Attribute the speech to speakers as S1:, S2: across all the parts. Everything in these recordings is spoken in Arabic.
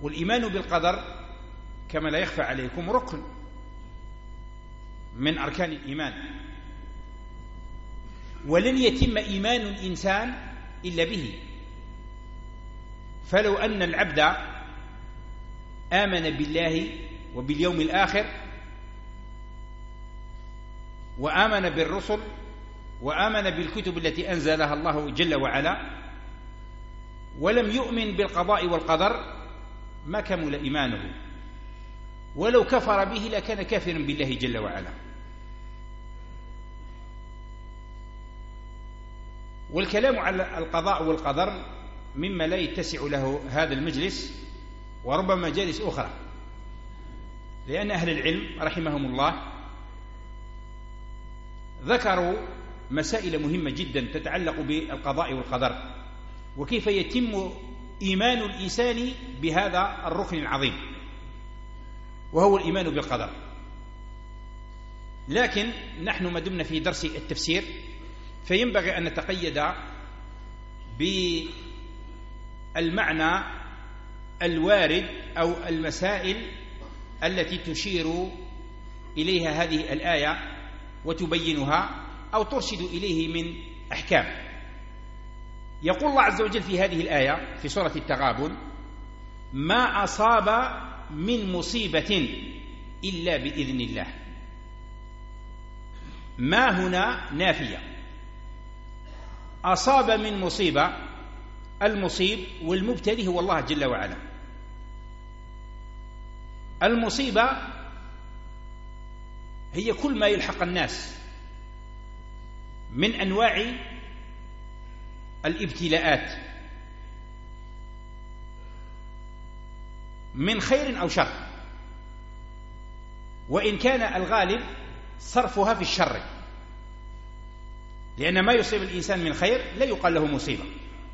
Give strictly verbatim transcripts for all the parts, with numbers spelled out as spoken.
S1: والإيمان بالقدر كما لا يخفى عليكم ركن من أركان الإيمان، ولن يتم إيمان الإنسان إلا به. فلو أن العبد آمن بالله وباليوم الآخر وآمن بالرسل وآمن بالكتب التي أنزلها الله جل وعلا ولم يؤمن بالقضاء والقدر ما كمل إيمانه، ولو كفر به لكان كافرا بالله جل وعلا. والكلام على القضاء والقدر مما لا يتسع له هذا المجلس وربما مجالس أخرى، لأن أهل العلم رحمهم الله ذكروا مسائل مهمة جدا تتعلق بالقضاء والقدر، وكيف يتم إيمان الإنسان بهذا الركن العظيم وهو الإيمان بالقدر. لكن نحن ما دمنا في درس التفسير فينبغي أن نتقيد بالمعنى الوارد أو المسائل التي تشير إليها هذه الآية وتبينها أو ترشد إليه من أحكام. يقول الله عز وجل في هذه الآية في سورة التغابن: ما أصاب من مصيبة إلا بإذن الله. ما هنا نافية، أصاب من مصيبة، المصيب والمبتلي هو الله جل وعلا. المصيبة هي كل ما يلحق الناس من أنواع الابتلاءات من خير أو شر، وإن كان الغالب صرفها في الشر، لأن ما يصيب الإنسان من خير لا يقال له مصيبة.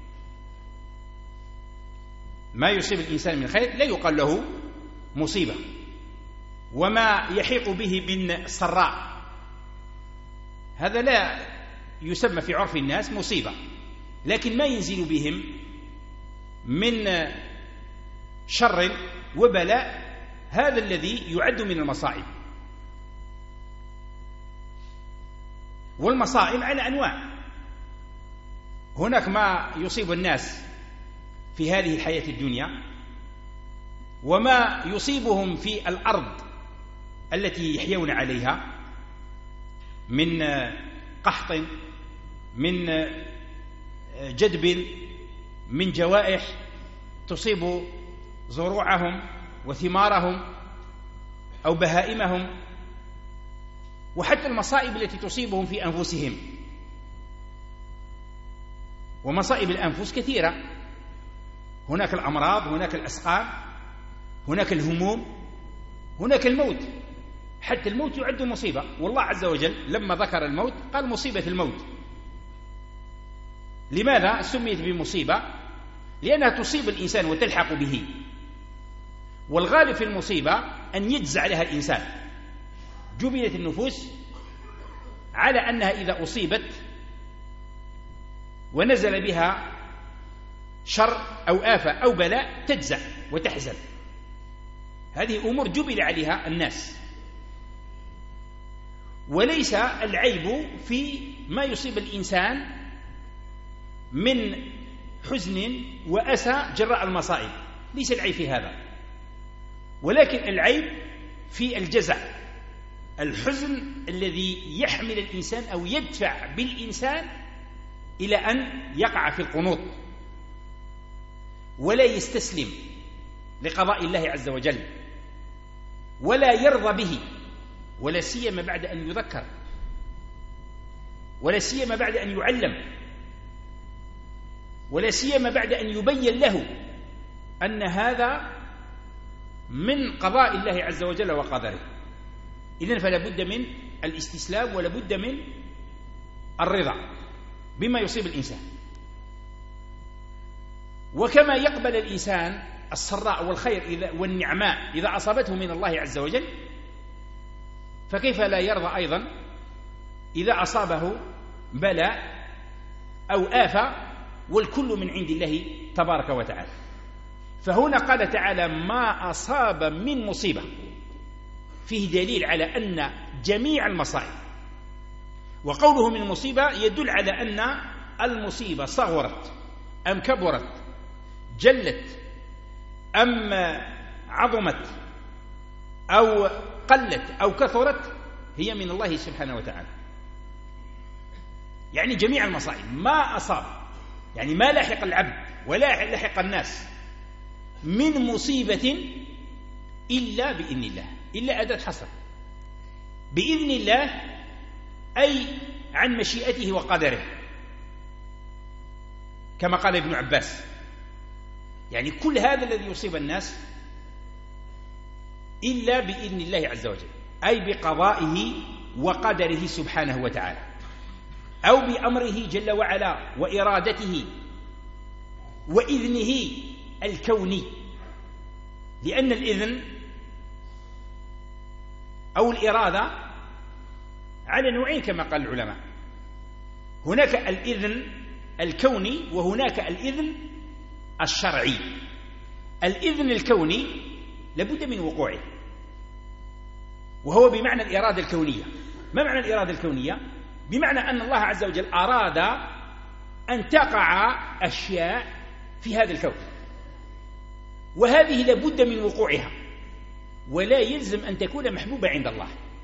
S1: ما يصيب الإنسان من خير لا يقال له مصيبة، وما يحيق به من سراء هذا لا يسمى في عرف الناس مصيبة، لكن ما ينزل بهم من شر وبلاء هذا الذي يعد من المصائب. والمصائب على أنواع، هناك ما يصيب الناس في هذه الحياة الدنيا وما يصيبهم في الأرض التي يحيون عليها من قحط، من جدب، من جوائح تصيب زروعهم وثمارهم أو بهائمهم، وحتى المصائب التي تصيبهم في أنفسهم. ومصائب الأنفس كثيرة، هناك الأمراض، هناك الأسقام، هناك الهموم، هناك الموت. حتى الموت يعد مصيبة، والله عز وجل لما ذكر الموت قال مصيبة الموت. لماذا سميت بمصيبة؟ لأنها تصيب الإنسان وتلحق به، والغالب في المصيبة أن يجزع لها الإنسان. جبلت النفوس على أنها إذا أصيبت ونزل بها شر أو آفة أو بلاء تجزع وتحزن. هذه أمور جبل عليها الناس، وليس العيب في ما يصيب الإنسان من حزن وأسى جراء المصائب، ليس العيب في هذا، ولكن العيب في الجزع، الحزن الذي يحمل الإنسان أو يدفع بالإنسان إلى أن يقع في القنوط ولا يستسلم لقضاء الله عز وجل ولا يرضى به، ولا سيما بعد أن يذكر، ولا سيما بعد أن يعلم، ولا سيما بعد أن يبين له أن هذا من قضاء الله عز وجل وقدره. إذن فلا بد من الاستسلام ولا بد من الرضا بما يصيب الإنسان. وكما يقبل الإنسان السراء والخير إذا والنعماء إذا أصابته من الله عز وجل، فكيف لا يرضى أيضا إذا أصابه بلاء أو آفة، والكل من عند الله تبارك وتعالى. فهنا قال تعالى ما أصاب من مصيبة، فيه دليل على أن جميع المصائب، وقوله من مصيبة يدل على أن المصيبة صغرت أم كبرت، جلت أم عظمت أو قلت أو كثرت، هي من الله سبحانه وتعالى. يعني جميع المصائب ما أصاب، يعني ما لحق العبد ولا لحق الناس من مصيبة إلا بإذن الله، إلا أداة حصر، بإذن الله أي عن مشيئته وقدره، كما قال ابن عباس. يعني كل هذا الذي يصيب الناس إلا بإذن الله عز وجل، أي بقضائه وقدره سبحانه وتعالى، أو بأمره جل وعلا وإرادته وإذنه الكوني. لأن الإذن أو الإرادة على نوعين كما قال العلماء، هناك الإذن الكوني وهناك الإذن الشرعي. الإذن الكوني لابد من وقوعه، وهو بمعنى الإرادة الكونية. ما معنى الإرادة الكونية؟ بمعنى أن الله عز وجل أراد أن تقع أشياء في هذا الكون، وهذه لابد من وقوعها، ولا يلزم أن تكون محبوبة عند الله.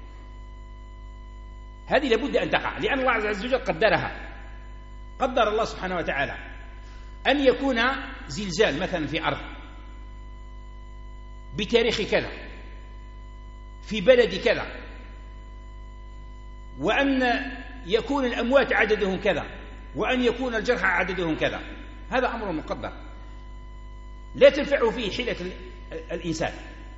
S1: هذه لابد أن تقع، لأن الله عز وجل قدرها. قدر الله سبحانه وتعالى أن يكون زلزال مثلا في أرض بتاريخ كذا في بلد كذا، وأن يكون الأموات عددهم كذا، وأن يكون الجرحى عددهم كذا. هذا أمر مقدر لا تنفع فيه حيلة الإنسان،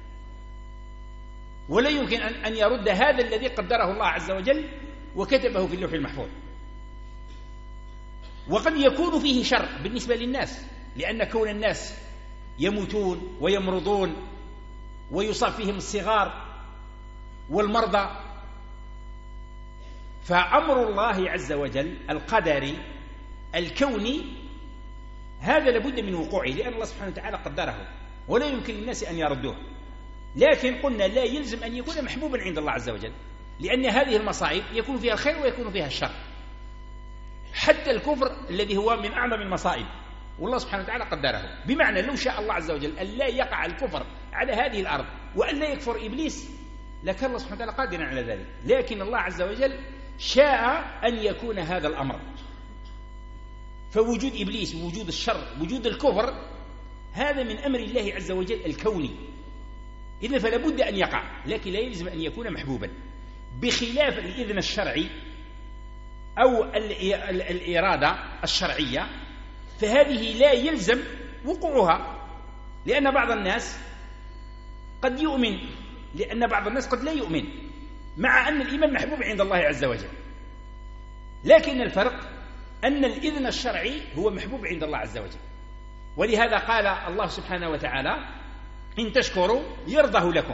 S1: ولا يمكن أن يرد هذا الذي قدره الله عز وجل وكتبه في اللوح المحفوظ. وقد يكون فيه شر بالنسبة للناس، لأن كون الناس يموتون ويمرضون ويصاب فيهم الصغار والمرضى، فأمر الله عز وجل القدري الكوني هذا لابد من وقوعه، لأن الله سبحانه وتعالى قدره ولا يمكن للناس أن يردوه. لكن قلنا لا يلزم أن يكون محبوبا عند الله عز وجل، لأن هذه المصائب يكون فيها الخير ويكون فيها الشر. حتى الكفر الذي هو من أعظم المصائب والله سبحانه وتعالى قدره، بمعنى لو شاء الله عز وجل أن لا يقع الكفر على هذه الأرض وأن لا يكفر إبليس لكان الله سبحانه وتعالى قادرا على ذلك، لكن الله عز وجل شاء أن يكون هذا الأمر. فوجود إبليس، وجود الشر، وجود الكفر، هذا من أمر الله عز وجل الكوني، إذن فلا بد أن يقع، لكن لا يلزم أن يكون محبوبا، بخلاف الإذن الشرعي أو الإرادة الشرعية، فهذه لا يلزم وقوعها، لأن بعض الناس قد يؤمن، لأن بعض الناس قد لا يؤمن، مع أن الإيمان محبوب عند الله عز وجل. لكن الفرق أن الإذن الشرعي هو محبوب عند الله عز وجل، ولهذا قال الله سبحانه وتعالى إن تشكروا يرضه لكم،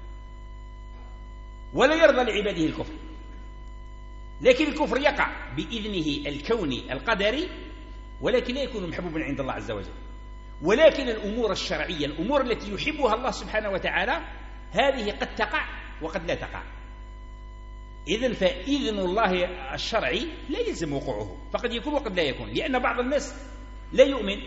S1: ولا يرضى لعباده الكفر. لكن الكفر يقع بإذنه الكوني القدري، ولكن لا يكون محبوبا عند الله عز وجل. ولكن الأمور الشرعية، الأمور التي يحبها الله سبحانه وتعالى، هذه قد تقع وقد لا تقع. إذن فإذن الله الشرعي لا يلزم وقوعه، فقد يكون وقد لا يكون، لأن بعض الناس لا يؤمن،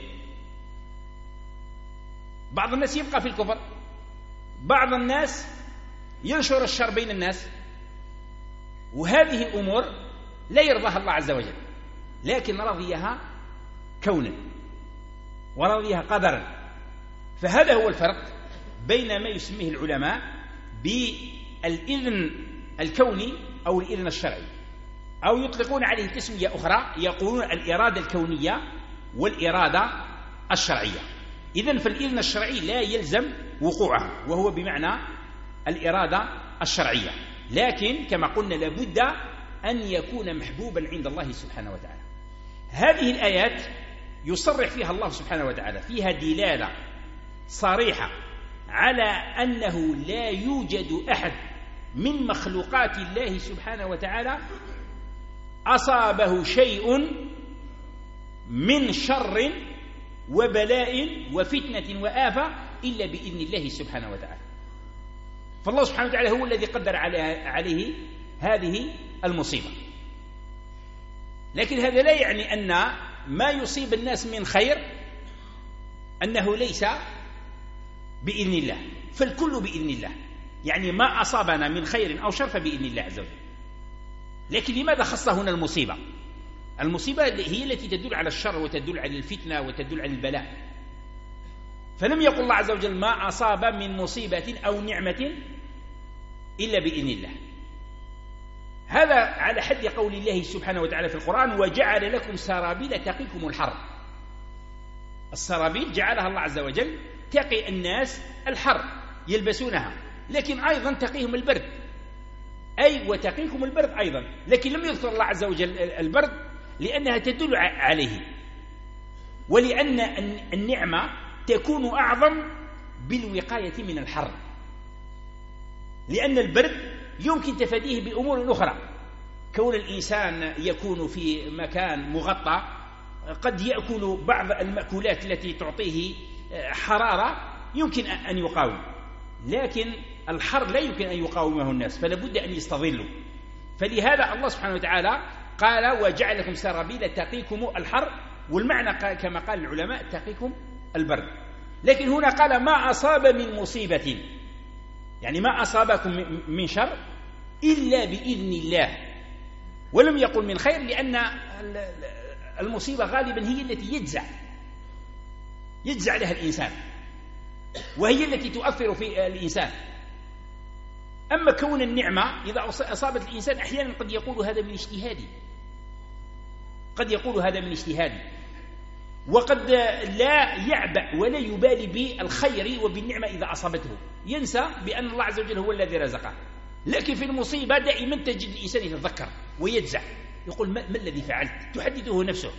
S1: بعض الناس يبقى في الكفر، بعض الناس ينشر الشر بين الناس، وهذه الأمور لا يرضاها الله عز وجل، لكن رضيها كونا ورضيها قدرا. فهذا هو الفرق بين ما يسميه العلماء بالإذن الكوني أو الإذن الشرعي، أو يطلقون عليه تسمية أخرى يقولون الإرادة الكونية والإرادة الشرعية. إذن فالإذن الشرعي لا يلزم وقوعه، وهو بمعنى الإرادة الشرعية، لكن كما قلنا لابد أن يكون محبوبا عند الله سبحانه وتعالى. هذه الآيات يصرح فيها الله سبحانه وتعالى، فيها دلالة صريحة على أنه لا يوجد أحد من مخلوقات الله سبحانه وتعالى أصابه شيء من شر وبلاء وفتنة وآفة إلا بإذن الله سبحانه وتعالى. فالله سبحانه وتعالى هو الذي قدر عليه هذه المصيبة. لكن هذا لا يعني أن ما يصيب الناس من خير أنه ليس بإذن الله، فالكل بإذن الله. يعني ما أصابنا من خير أو شر فبإذن الله عز وجل. لكن لماذا خص هنا المصيبة؟ المصيبة هي التي تدل على الشر وتدل على الفتنة وتدل على البلاء. فلم يقل الله عز وجل ما أصاب من مصيبة أو نعمة إلا بإذن الله. هذا على حد قول الله سبحانه وتعالى في القرآن: وجعل لكم سرابيل تقيكم الحر. السرابيل جعلها الله عز وجل تقي الناس الحر يلبسونها، لكن أيضا تقيهم البرد، أي وتقيكم البرد أيضا. لكن لم يذكر الله عز وجل البرد لأنها تدل عليه، ولأن النعمة تكون أعظم بالوقاية من الحر، لأن البرد يمكن تفاديه بأمور أخرى. كون الإنسان يكون في مكان مغطى قد يأكل بعض المأكولات التي تعطيه حرارة يمكن أن يقاوم، لكن الحر لا يمكن أن يقاومه الناس، فلا بد أن يستظلوا. فلهذا الله سبحانه وتعالى قال: وجعل لكم سرابيل تقيكم الحر، والمعنى كما قال العلماء تقيكم البرد. لكن هنا قال: ما أصاب من مصيبة، يعني ما أصابكم من شر إلا بإذن الله، ولم يقل من خير، لأن المصيبة غالبا هي التي يجزع يجزع لها الإنسان، وهي التي تؤثر في الإنسان. أما كون النعمة إذا أصابت الإنسان أحيانا قد يقول هذا من اجتهادي، قد يقول هذا من اجتهادي، وقد لا يعبأ ولا يبالي بالخير وبالنعمة إذا أصابته، ينسى بأن الله عز وجل هو الذي رزقه. لكن في المصيبة دائما تجد الإنسان يتذكر ويجزع، يقول ما, ما الذي فعلت؟ تحدثه نفسه: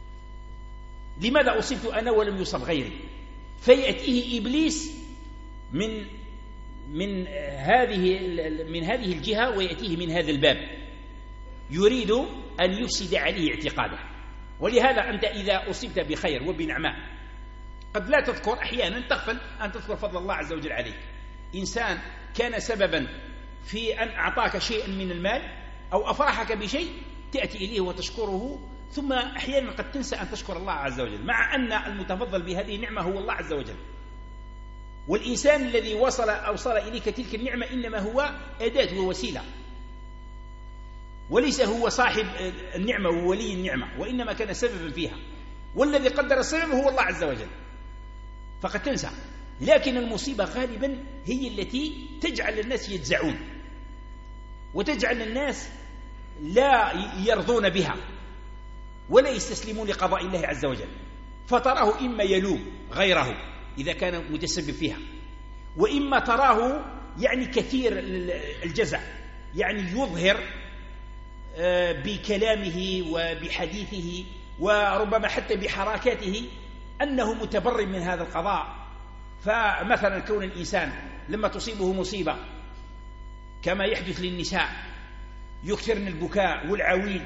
S1: لماذا أصبت أنا ولم يصب غيري؟ فيأتيه إبليس من من هذه من هذه الجهة ويأتيه من هذا الباب، يريد أن يفسد عليه اعتقاده. ولهذا أنت إذا أصبت بخير وبنعماء قد لا تذكر، أحيانا تغفل أن تذكر فضل الله عز وجل عليك. إنسان كان سببا في أن أعطاك شيئا من المال أو أفرحك بشيء، تأتي إليه وتشكره، ثم أحيانا قد تنسى أن تشكر الله عز وجل، مع أن المتفضل بهذه النعمة هو الله عز وجل. والإنسان الذي وصل أوصل إليك تلك النعمة إنما هو أداة ووسيلة، وليس هو صاحب النعمة وولي النعمة، وإنما كان سببا فيها، والذي قدر السبب هو الله عز وجل، فقد تنسى. لكن المصيبة غالبا هي التي تجعل الناس يجزعون، وتجعل الناس لا يرضون بها ولا يستسلمون لقضاء الله عز وجل، فتراه إما يلوم غيره إذا كان متسبب فيها، وإما تراه يعني كثير الجزع، يعني يظهر بكلامه وبحديثه وربما حتى بحركاته أنه متبرم من هذا القضاء. فمثلا كون الإنسان لما تصيبه مصيبة كما يحدث للنساء يكثرن البكاء والعويل،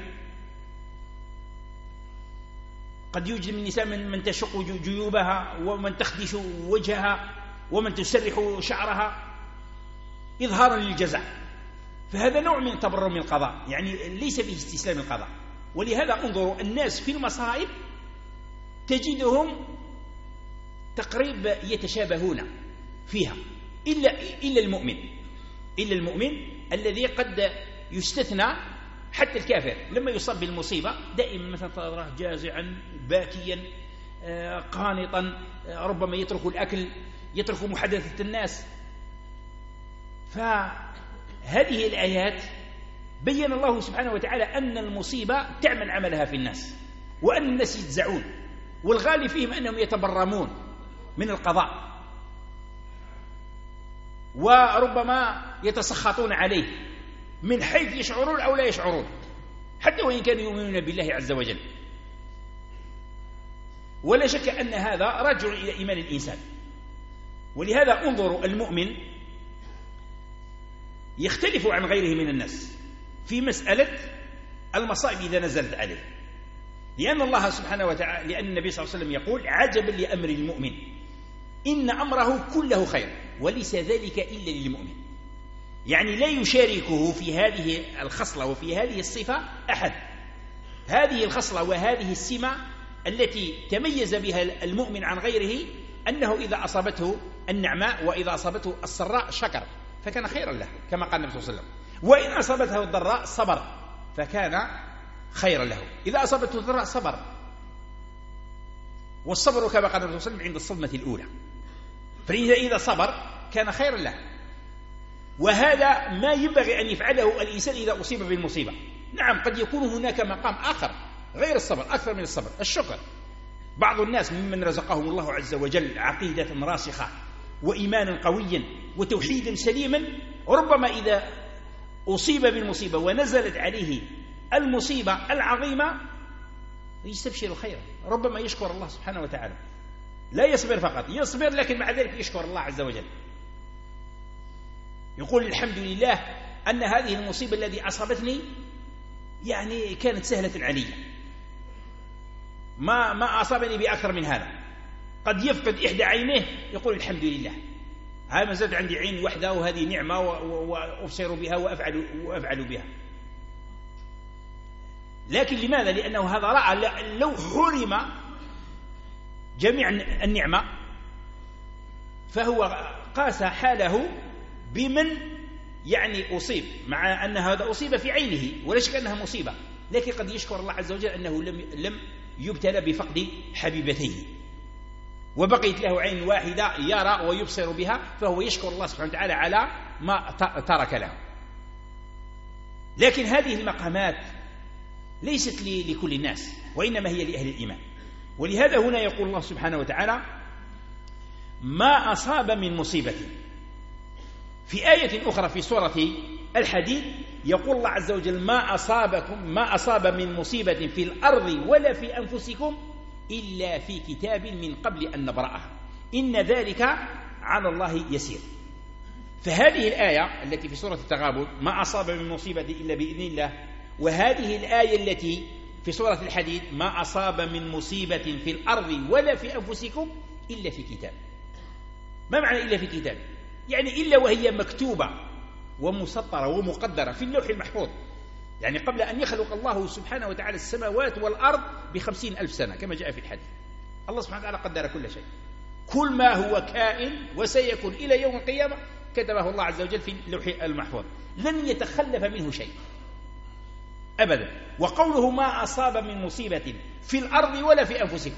S1: قد يوجد من النساء من, من تشق جيوبها، ومن تخدش وجهها، ومن تسرح شعرها إظهارا للجزع، فهذا نوع من تبرم القضاء، يعني ليس فيه استسلام القضاء. ولهذا انظروا الناس في المصائب تجدهم تقريبا يتشابهون فيها، إلا, إلا المؤمن إلا المؤمن الذي قد يستثنى. حتى الكافر لما يصاب بالمصيبة دائما مثلا تراه جازعا باكيا قانطا، ربما يترك الأكل، يترك محادثة الناس. فهذه الآيات بين الله سبحانه وتعالى أن المصيبة تعمل عملها في الناس، وأن الناس يجزعون، والغالب فيهم أنهم يتبرمون من القضاء، وربما يتسخطون عليه من حيث يشعرون أو لا يشعرون، حتى وإن كانوا يؤمنون بالله عز وجل. ولا شك أن هذا راجع إلى إيمان الإنسان. ولهذا انظروا المؤمن يختلف عن غيره من الناس في مسألة المصائب إذا نزلت عليه. لأن الله سبحانه وتعالى، لأن النبي صلى الله عليه وسلم يقول: عجبا لأمر المؤمن إن أمره كله خير وليس ذلك إلا للمؤمن. يعني لا يشاركه في هذه الخصلة وفي هذه الصفة أحد. هذه الخصلة وهذه السمة التي تميز بها المؤمن عن غيره أنه إذا أصابته النعماء وإذا أصابته السراء شكر فكان خيرا له، كما قال النبي صلى الله عليه وسلم. وإن أصابته الضراء صبر فكان خيرا له. إذا أصابته الضراء صبر، والصبر كما قال النبي صلى الله عليه وسلم عند الصدمة الأولى، فإذا إذا صبر كان خيرا له. وهذا ما ينبغي أن يفعله الإنسان إذا أصيب بالمصيبة. نعم، قد يكون هناك مقام آخر غير الصبر، أكثر من الصبر، الشكر. بعض الناس ممن رزقهم الله عز وجل عقيدة راسخة وإيمانا قويا وتوحيدا سليما، ربما إذا أصيب بالمصيبة ونزلت عليه المصيبة العظيمة يستبشر خيرا، ربما يشكر الله سبحانه وتعالى، لا يصبر فقط، يصبر لكن مع ذلك يشكر الله عز وجل، يقول: الحمد لله أن هذه المصيبة التي أصابتني يعني كانت سهلة علي، ما ما أصابني بأكثر من هذا. قد يفقد إحدى عينيه يقول: الحمد لله، هاي ما زالت عندي عين واحدة وهذه نعمة وأبصر بها وأفعل, وأفعل بها. لكن لماذا؟ لأنه هذا رأى لو حرم جميع النعمة فهو قاس حاله بمن يعني أصيب، مع أن هذا أصيب في عينه ولا شك أنها مصيبة، لكن قد يشكر الله عز وجل أنه لم لم يبتلى بفقد حبيبتيه وبقيت له عين واحدة يرى ويبصر بها، فهو يشكر الله سبحانه وتعالى على ما ترك له. لكن هذه المقامات ليست لكل الناس، وإنما هي لأهل الإيمان. ولهذا هنا يقول الله سبحانه وتعالى: ما أصاب من مصيبة. في آية أخرى في سورة الحديد يقول الله عز وجل: ما أصابكم ما أصاب من مصيبة في الأرض ولا في أنفسكم إلا في كتاب من قبل أن نبرأها إن ذلك على الله يسير. فهذه الآية التي في سورة التغابن: ما أصاب من مصيبة إلا بإذن الله، وهذه الآية التي في سورة الحديد: ما أصاب من مصيبة في الأرض ولا في أنفسكم إلا في كتاب. ما معنى إلا في كتاب؟ يعني إلا وهي مكتوبة ومسطرة ومقدرة في اللوح المحفوظ، يعني قبل أن يخلق الله سبحانه وتعالى السماوات والأرض بخمسين ألف سنة كما جاء في الحديث. الله سبحانه وتعالى قدر كل شيء، كل ما هو كائن وسيكون إلى يوم القيامة كتبه الله عز وجل في اللوح المحفوظ، لن يتخلف منه شيء أبدا. وقوله ما أصاب من مصيبة في الأرض ولا في أنفسكم،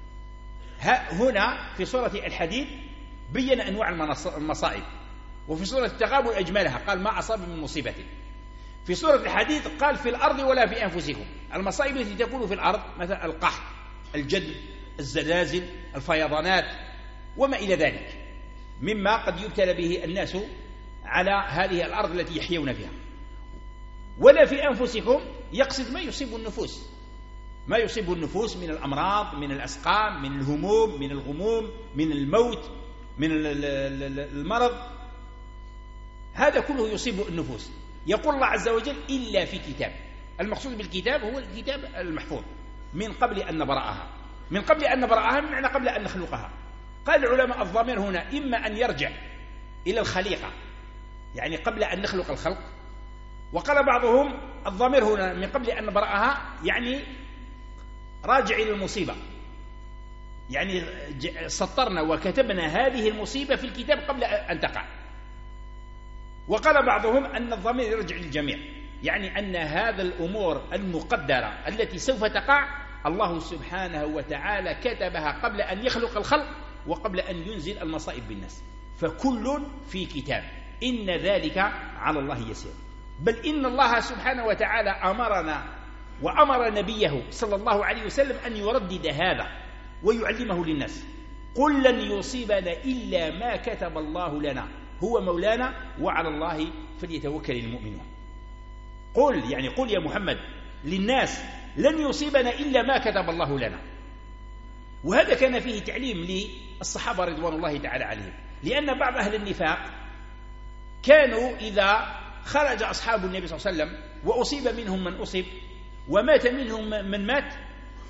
S1: هنا في سورة الحديد بين أنواع المصائب، وفي سورة التغابن أجملها قال: ما أصاب من مصيبة. في سورة الحديد قال: في الأرض ولا في أنفسكم. المصائب التي تكون في الأرض مثل القحط، الجدب، الزلازل، الفيضانات وما إلى ذلك مما قد يبتلى به الناس على هذه الأرض التي يحيون فيها. ولا في أنفسكم يقصد ما يصيب النفوس، ما يصيب النفوس من الأمراض، من الأسقام، من الهموم، من الغموم، من الموت، من المرض، هذا كله يصيب النفوس. يقول الله عز وجل: إلا في كتاب. المقصود بالكتاب هو الكتاب المحفوظ من قبل أن نبرأها. من قبل أن نبرأها بمعنى قبل أن نخلقها. قال العلماء: الضمير هنا إما أن يرجع إلى الخليقة، يعني قبل أن نخلق الخلق، وقال بعضهم الضمير هنا من قبل أن نبرأها يعني راجع إلى المصيبة، يعني سطرنا وكتبنا هذه المصيبة في الكتاب قبل أن تقع. وقال بعضهم أن الضمير يرجع للجميع، يعني أن هذا الأمور المقدرة التي سوف تقع الله سبحانه وتعالى كتبها قبل أن يخلق الخلق وقبل أن ينزل المصائب بالناس، فكل في كتاب إن ذلك على الله يسير. بل إن الله سبحانه وتعالى أمرنا وأمر نبيه صلى الله عليه وسلم أن يردد هذا ويعلمه للناس: قل لن يصيبنا إلا ما كتب الله لنا هو مولانا وعلى الله فليتوكل المؤمنون. قل يعني قل يا محمد للناس: لن يصيبنا إلا ما كتب الله لنا. وهذا كان فيه تعليم للصحابة رضوان الله تعالى عليهم، لأن بعض أهل النفاق كانوا إذا خرج أصحاب النبي صلى الله عليه وسلم وأصيب منهم من أصيب ومات منهم من مات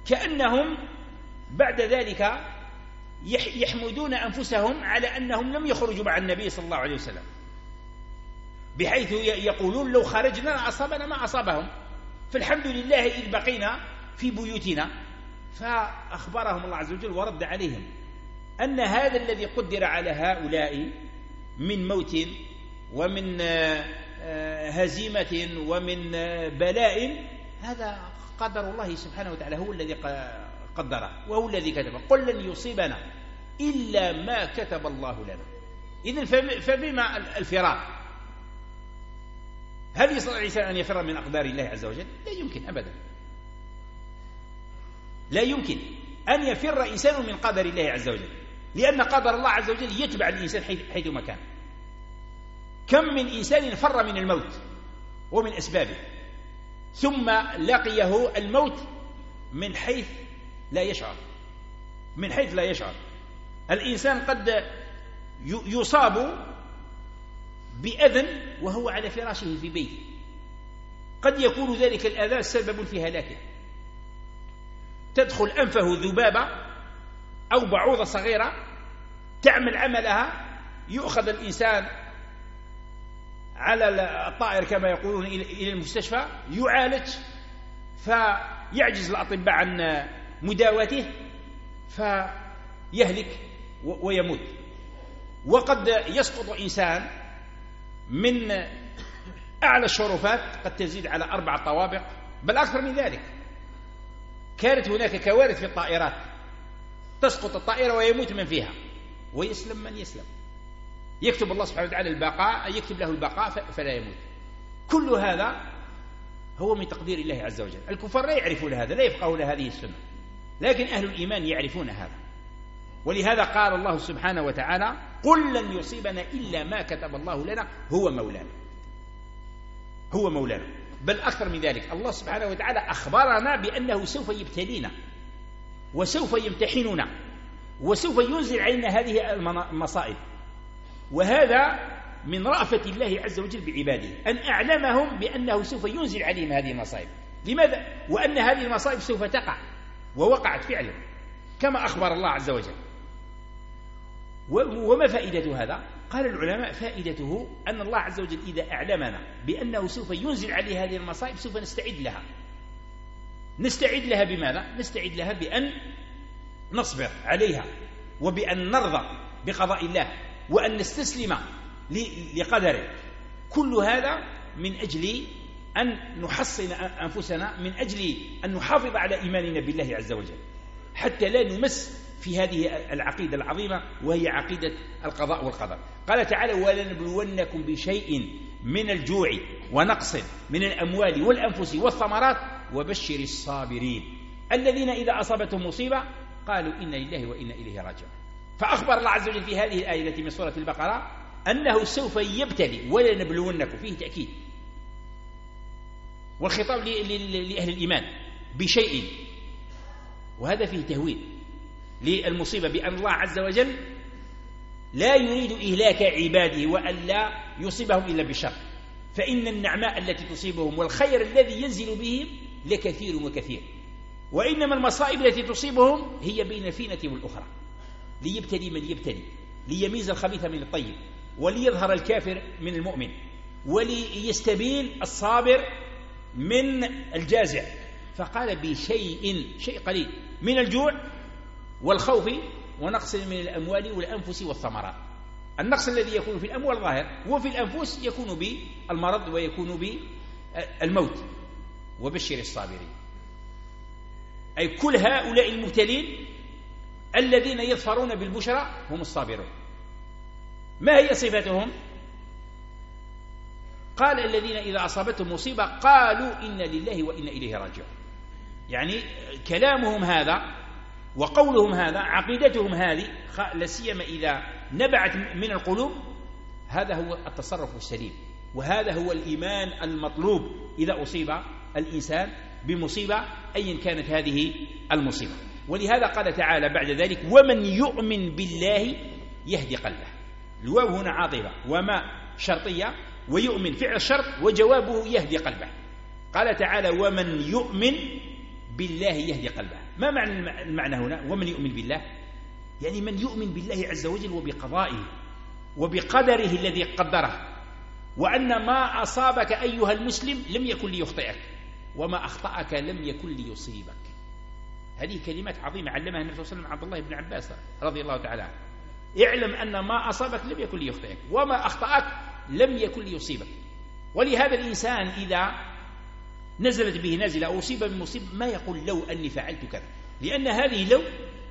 S1: كأنهم بعد ذلك يحمدون أنفسهم على أنهم لم يخرجوا مع النبي صلى الله عليه وسلم، بحيث يقولون لو خرجنا أصابنا ما أصابهم، فالحمد لله إذ بقينا في بيوتنا. فأخبرهم الله عز وجل ورد عليهم أن هذا الذي قدر على هؤلاء من موت ومن هزيمة ومن بلاء، هذا قدر الله سبحانه وتعالى، هو الذي قدره وهو الذي كتبه. قل لن يصيبنا إلا ما كتب الله لنا. إذن فبما الفرار؟ هل يستطيع الإنسان أن يفر من أقدار الله عز وجل؟ لا يمكن أبدا، لا يمكن أن يفر إنسان من قدر الله عز وجل، لأن قدر الله عز وجل يتبع الإنسان حيث ما كان. كم من إنسان فر من الموت ومن أسبابه، ثم لقيه الموت من حيث لا يشعر، من حيث لا يشعر. الإنسان قد يصاب بأذى وهو على فراشه في بيته، قد يكون ذلك الأذى سبب في هلاكه. تدخل أنفه ذبابة أو بعوضة صغيرة تعمل عملها، يؤخذ الإنسان على الطائر كما يقولون إلى المستشفى، يعالج، فيعجز الأطباء عن مداواته فيهلك ويموت. وقد يسقط إنسان من أعلى الشرفات، قد تزيد على أربع طوابق بل أكثر من ذلك. كانت هناك كوارث في الطائرات، تسقط الطائرة ويموت من فيها ويسلم من يسلم، يكتب الله سبحانه وتعالى البقاء، يكتب له البقاء فلا يموت. كل هذا هو من تقدير الله عز وجل. الكفار لا يعرفون هذا، لا يفقهون هذه السنة، لكن أهل الإيمان يعرفون هذا. ولهذا قال الله سبحانه وتعالى: قل لن يصيبنا إلا ما كتب الله لنا هو مولانا. هو مولانا، بل أكثر من ذلك، الله سبحانه وتعالى أخبرنا بأنه سوف يبتلينا وسوف يمتحننا وسوف ينزل علينا هذه المصائب. وهذا من رأفة الله عز وجل بعباده، أن أعلمهم بأنه سوف ينزل عليهم هذه المصائب. لماذا؟ وأن هذه المصائب سوف تقع، ووقعت فعلا كما أخبر الله عز وجل. وما فائدة هذا؟ قال العلماء: فائدته أن الله عز وجل إذا أعلمنا بأنه سوف ينزل عليه هذه المصائب سوف نستعد لها. نستعد لها بماذا؟ نستعد لها بأن نصبر عليها، وبأن نرضى بقضاء الله، وأن نستسلم لقدره. كل هذا من أجل أن نحصن أنفسنا، من أجل أن نحافظ على إيماننا بالله عز وجل، حتى لا نمس في هذه العقيدة العظيمة وهي عقيدة القضاء والقدر. قال تعالى: ولنبلونكم بشيء من الجوع ونقص من الأموال والأنفس والثمرات وبشر الصابرين الذين إذا أصابتهم مصيبة قالوا إنا لله وإنا إليه راجعون. فأخبر الله عز وجل في هذه الآية التي من سورة البقرة أنه سوف يبتلي. ولنبلونكم فيه تأكيد، والخطاب لأهل الإيمان بشيء، وهذا فيه تهويل للمصيبة، بأن الله عز وجل لا يريد إهلاك عباده وأن لا يصيبهم إلا بشر، فإن النعماء التي تصيبهم والخير الذي ينزل بهم لكثير وكثير، وإنما المصائب التي تصيبهم هي بين الفينة والأخرى، ليبتلي من يبتلي، ليميز الخبيث من الطيب، وليظهر الكافر من المؤمن، وليستبين الصابر من الجازع. فقال بشيء، شيء قليل، من الجوع والخوف ونقص من الأموال والأنفس والثمرات. النقص الذي يكون في الأموال ظاهر، وفي الأنفس يكون بالمرض ويكون بالموت. وبشر الصابرين، أي كل هؤلاء المبتلين الذين يظفرون بالبشرى هم الصابرون. ما هي صفتهم؟ قال: الذين إذا أصابتهم مصيبة قالوا إنا لله وإنا إليه راجعون. يعني كلامهم هذا وقولهم هذا، عقيدتهم هذه، لا سيما إذا نبعت من القلوب، هذا هو التصرف السليم، وهذا هو الإيمان المطلوب إذا أصيب الإنسان بمصيبة أيا كانت هذه المصيبة. ولهذا قال تعالى بعد ذلك: ومن يؤمن بالله يهدي قلبه. الواو هنا عاطفة، وما شرطية، ويؤمن فعل الشرط، وجوابه يهدي قلبه. قال تعالى: ومن يؤمن بالله يهدي قلبه. ما معنى المعنى هنا ومن يؤمن بالله؟ يعني من يؤمن بالله عز وجل وبقضائه وبقدره الذي قدره، وأن ما أصابك أيها المسلم لم يكن ليخطئك، وما أخطأك لم يكن ليصيبك. هذه كلمات عظيمة علمها النبي صلى الله عليه وسلم عبد الله بن عباس رضي الله تعالى عنه. اعلم أن ما أصابك لم يكن ليخطئك، وما أخطأك لم يكن ليصيبك. ولهذا الإنسان إذا نزلت به نازلة أو أصيب بمصيبة ما يقول لو أني فعلت كذا، لأن هذه لو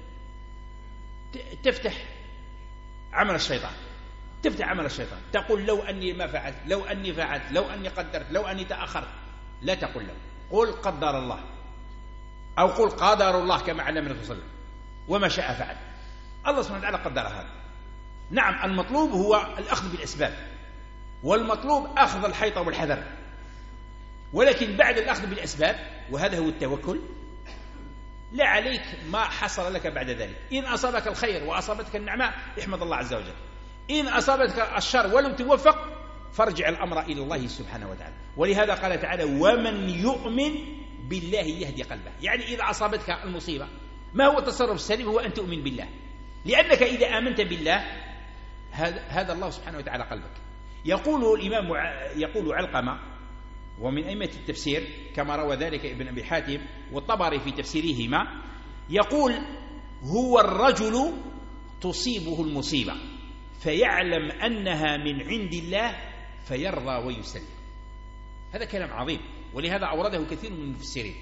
S1: تفتح عمل الشيطان، تفتح عمل الشيطان، تقول لو أني ما فعلت، لو أني فعلت، لو أني قدرت، لو أني تأخرت. لا تقول لو، قل قدر الله، أو قل قدر الله كما علم النبي صلى الله عليه وسلم، وما شاء فعل. الله سبحانه وتعالى قدر هذا. نعم المطلوب هو الأخذ بالأسباب، والمطلوب أخذ الحيطة والحذر، ولكن بعد الأخذ بالأسباب، وهذا هو التوكل، لا عليك ما حصل لك بعد ذلك. إن أصابك الخير وأصابتك النعماء احمد الله عز وجل، إن أصابتك الشر ولم توفق فارجع الأمر إلى الله سبحانه وتعالى. ولهذا قال تعالى ومن يؤمن بالله يهدي قلبه. يعني إذا أصابتك المصيبة ما هو التصرف السليم؟ هو أن تؤمن بالله، لأنك إذا آمنت بالله هذا الله سبحانه وتعالى قلبك. يقول الإمام يقول علقمة ومن أئمة التفسير كما روى ذلك ابن أبي حاتم والطبري في تفسيرهما، يقول هو الرجل تصيبه المصيبة فيعلم أنها من عند الله فيرضى ويسلم. هذا كلام عظيم، ولهذا أورده كثير من المفسرين.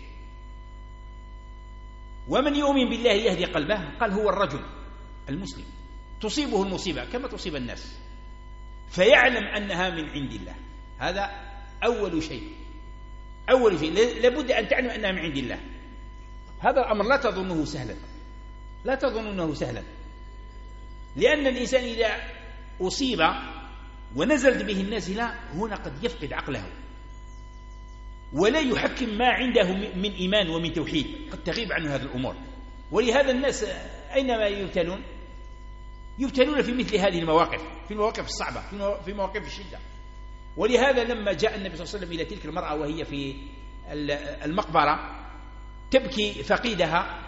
S1: ومن يؤمن بالله يهدي قلبه، قال هو الرجل المسلم تصيبه المصيبة كما تصيب الناس فيعلم أنها من عند الله. هذا أول شيء، أول شيء لابد أن تعلم أنها من عند الله. هذا الأمر لا تظنه سهلا، لا تظنونه سهلا، لأن الإنسان إذا أصيب ونزلت به النازلة هنا قد يفقد عقله ولا يحكم ما عنده من إيمان ومن توحيد، قد تغيب عنه هذه الأمور. ولهذا الناس أينما يبتلون يبتلون في مثل هذه المواقف، في المواقف الصعبة، في مواقف الشدة. ولهذا لما جاء النبي صلى الله عليه وسلم إلى تلك المرأة وهي في المقبرة تبكي فقيدها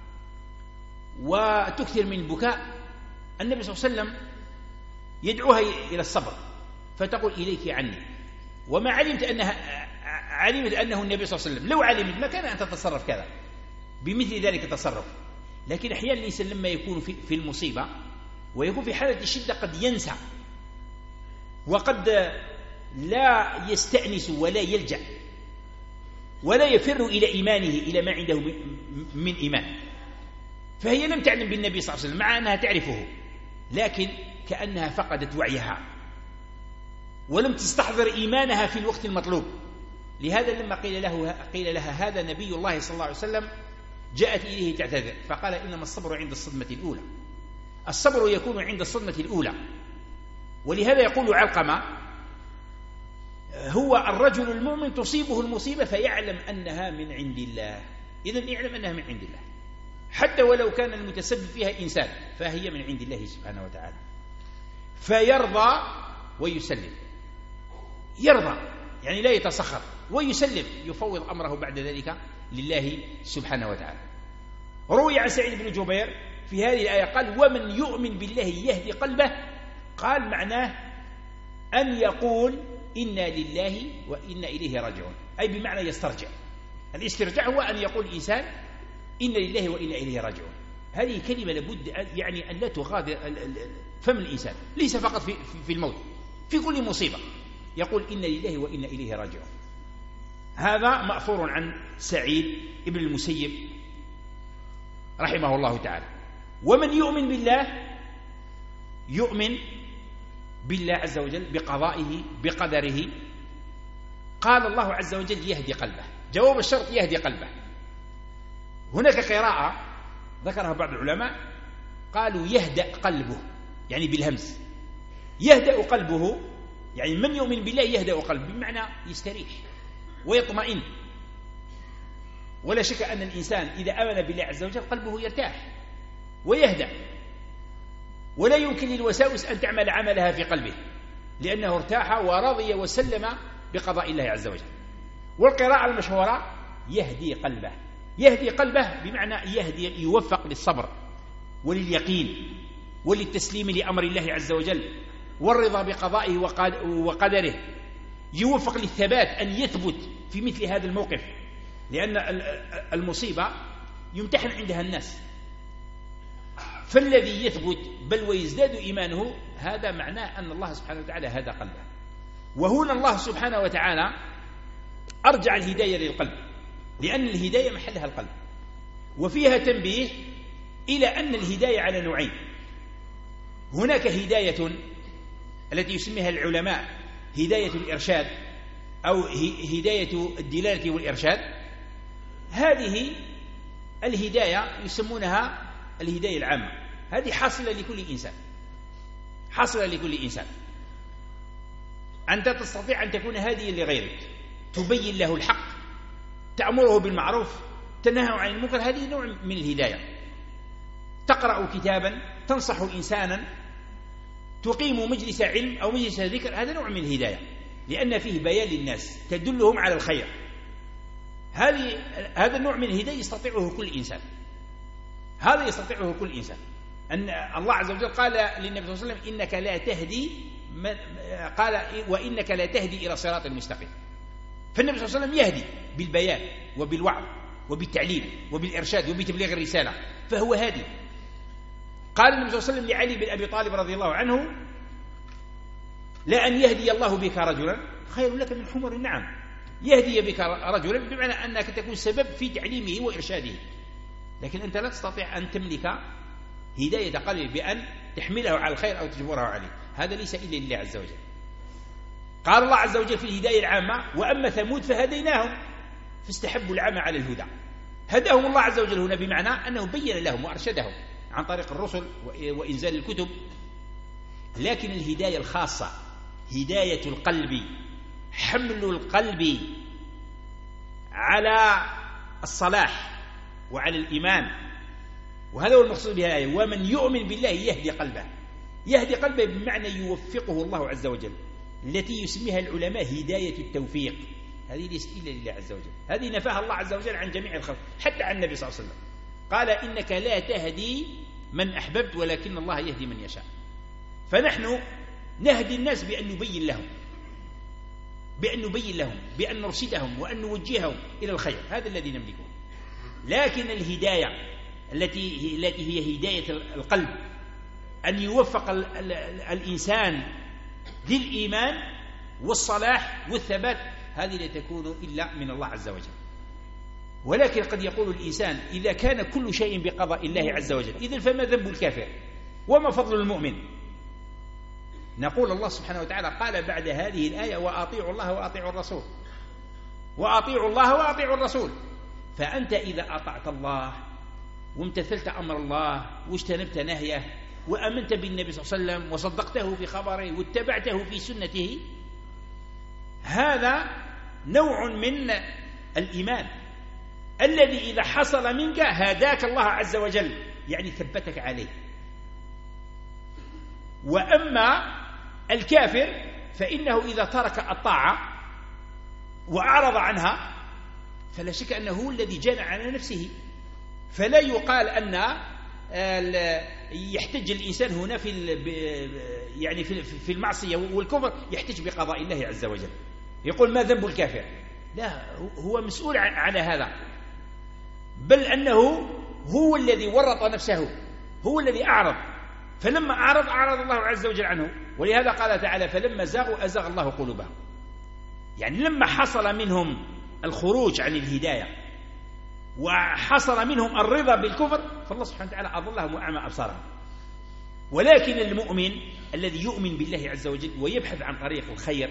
S1: وتكثر من البكاء، النبي صلى الله عليه وسلم يدعوها إلى الصبر فتقول إليك عني، وما علمت أنها علمت أنه النبي صلى الله عليه وسلم، لو علمت ما كان أن تتصرف كذا بمثل ذلك التصرف. لكن أحيانا الإنسان لما يكون في, في المصيبة ويكون في حالة الشدة قد ينسى وقد لا يستأنس ولا يلجأ ولا يفر إلى إيمانه، إلى ما عنده من إيمان. فهي لم تعلم بالنبي صلى الله عليه وسلم مع أنها تعرفه، لكن كأنها فقدت وعيها ولم تستحضر إيمانها في الوقت المطلوب. لهذا لما قيل له قيل لها هذا نبي الله صلى الله عليه وسلم جاءت إليه تعتذر، فقال إنما الصبر عند الصدمة الأولى. الصبر يكون عند الصدمة الأولى. ولهذا يقول علقمة هو الرجل المؤمن تصيبه المصيبة فيعلم أنها من عند الله. إذن يعلم أنها من عند الله حتى ولو كان المتسبب فيها إنسان، فهي من عند الله سبحانه وتعالى. فيرضى ويسلم، يرضى يعني لا يتسخط، ويسلم يفوض أمره بعد ذلك لله سبحانه وتعالى. روي عن سعيد بن جبير في هذه الآية قال ومن يؤمن بالله يهدي قلبه، قال معناه أن يقول إنا لله وإنا إليه راجعون، أي بمعنى يسترجع. الاسترجاع هو أن يقول الإنسان إنا لله وإنا إليه راجعون. هذه كلمة لابد يعني أن لا تغادر فم الإنسان، ليس فقط في, في الموت، في كل مصيبة يقول إنا لله وإنا إليه راجعون. هذا مأثور عن سعيد ابن المسيب رحمه الله تعالى. ومن يؤمن بالله يؤمن بالله عز وجل بقضائه بقدره. قال الله عز وجل يهدي قلبه، جواب الشرط يهدي قلبه. هناك قراءة ذكرها بعض العلماء قالوا يهدأ قلبه، يعني بالهمز، يهدأ قلبه يعني من يؤمن بالله يهدأ قلبه بمعنى يستريح ويطمئن. ولا شك أن الإنسان إذا آمن بالله عز وجل قلبه يرتاح ويهدأ، ولا يمكن للوساوس أن تعمل عملها في قلبه لأنه ارتاح ورضي وسلم بقضاء الله عز وجل. والقراءة المشهورة يهدي قلبه، يهدي قلبه بمعنى يهدي يوفق للصبر ولليقين وللتسليم لأمر الله عز وجل والرضا بقضائه وقدره، يوفق للثبات أن يثبت في مثل هذا الموقف، لأن المصيبة يمتحن عندها الناس، فالذي يثبت بل ويزداد إيمانه هذا معناه أن الله سبحانه وتعالى هدى قلبه. وهنا الله سبحانه وتعالى أرجع الهداية للقلب، لأن الهداية محلها القلب، وفيها تنبيه إلى أن الهداية على نوعين. هناك هداية التي يسميها العلماء هداية الإرشاد أو هداية الدلالة والإرشاد، هذه الهداية يسمونها الهداية العامة، هذه حاصلة لكل إنسان، حاصلة لكل إنسان. أنت تستطيع أن تكون هاديا لغيرك، تبين له الحق، تأمره بالمعروف، تنهى عن المنكر، هذه نوع من الهداية. تقرأ كتابا، تنصح إنسانا، تقيم مجلس علم أو مجلس ذكر، هذا نوع من الهداية، لأن فيه بيان للناس تدلهم على الخير. هذه هذا النوع من الهداية يستطيعه كل إنسان، هذا يستطيعه كل إنسان. أن الله عز وجل قال للنبي صلى الله عليه وسلم إنك لا تهدي، قال وإنك لا تهدي إلى صراط المستقيم. فالنبي صلى الله عليه وسلم يهدي بالبيان وبالوعظ وبالتعليم وبالإرشاد وبتبليغ الرسالة، فهو هادي. قال النبي صلى الله عليه وسلم لعلي بن أبي طالب رضي الله عنه لأن يهدي الله بك رجلا خير لك من حمر النعم. يهدي بك رجلا بمعنى أنك تكون سبب في تعليمه وإرشاده، لكن أنت لا تستطيع أن تملك هداية قلبه بأن تحمله على الخير أو تجبره عليه، هذا ليس إلا لله عز وجل. قال الله عز وجل في الهداية العامة وأما ثمود فهديناهم فاستحبوا العمى على الهدى. هداهم الله عز وجل هنا بمعنى أنه بين لهم وأرشدهم عن طريق الرسل وإنزال الكتب. لكن الهداية الخاصة هداية القلب، حمل القلب على الصلاح وعلى الإيمان، وهذا هو المقصود بهذه الآية. ومن يؤمن بالله يهدي قلبه، يهدي قلبه بمعنى يوفقه الله عز وجل، التي يسميها العلماء هداية التوفيق. هذه ليست إلا لله عز وجل، هذه نفاها الله عز وجل عن جميع الخلق، حتى عن النبي صلى الله عليه وسلم قال إنك لا تهدي من أحببت ولكن الله يهدي من يشاء. فنحن نهدي الناس بأن نبين لهم، بأن نبين لهم بأن نرشدهم وأن نوجههم إلى الخير، هذا الذي نملكه. لكن الهداية التي التي هي هداية القلب، أن يوفق ال ال الإنسان للإيمان والصلاح والثبات، هذه لا تكون إلا من الله عز وجل. ولكن قد يقول الإنسان إذا كان كل شيء بقضاء الله عز وجل إذن فما ذنب الكافر وما فضل المؤمن؟ نقول الله سبحانه وتعالى قال بعد هذه الآية وأطيعوا الله وأطيعوا الرسول، وأطيعوا الله وأطيعوا الرسول. فأنت إذا أطعت الله وامتثلت أمر الله واجتنبت نهيه وأمنت بالنبي صلى الله عليه وسلم وصدقته في خبره واتبعته في سنته، هذا نوع من الإيمان الذي إذا حصل منك هداك الله عز وجل، يعني ثبتك عليه. وأما الكافر فإنه إذا ترك الطاعة وأعرض عنها فلا شك أنه هو الذي جنى على نفسه. فلا يقال أن يحتج الإنسان هنا في يعني في المعصية والكفر يحتج بقضاء الله عز وجل، يقول ما ذنب الكافر؟ لا، هو مسؤول على هذا، بل أنه هو الذي ورط نفسه، هو الذي أعرض، فلما أعرض أعرض الله عز وجل عنه. ولهذا قال تعالى فلما زاغوا أزاغ الله قلوبهم، يعني لما حصل منهم الخروج عن الهداية وحصل منهم الرضا بالكفر فالله سبحانه وتعالى أضلهم وأعمى أبصارهم. ولكن المؤمن الذي يؤمن بالله عز وجل ويبحث عن طريق الخير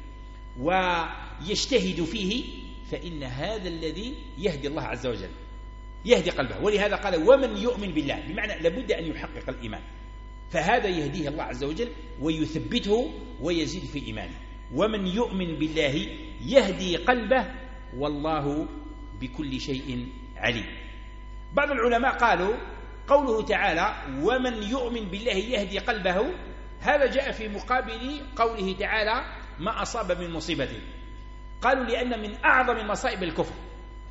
S1: ويجتهد فيه فإن هذا الذي يهدي الله عز وجل، يهدي قلبه. ولهذا قال ومن يؤمن بالله، بمعنى لابد أن يحقق الإيمان، فهذا يهديه الله عز وجل ويثبته ويزيد في إيمانه. ومن يؤمن بالله يهدي قلبه والله بكل شيء عليم. بعض العلماء قالوا قوله تعالى ومن يؤمن بالله يهدي قلبه، هذا جاء في مقابل قوله تعالى ما أصاب من مصيبة. قالوا لأن من أعظم مصائب الكفر،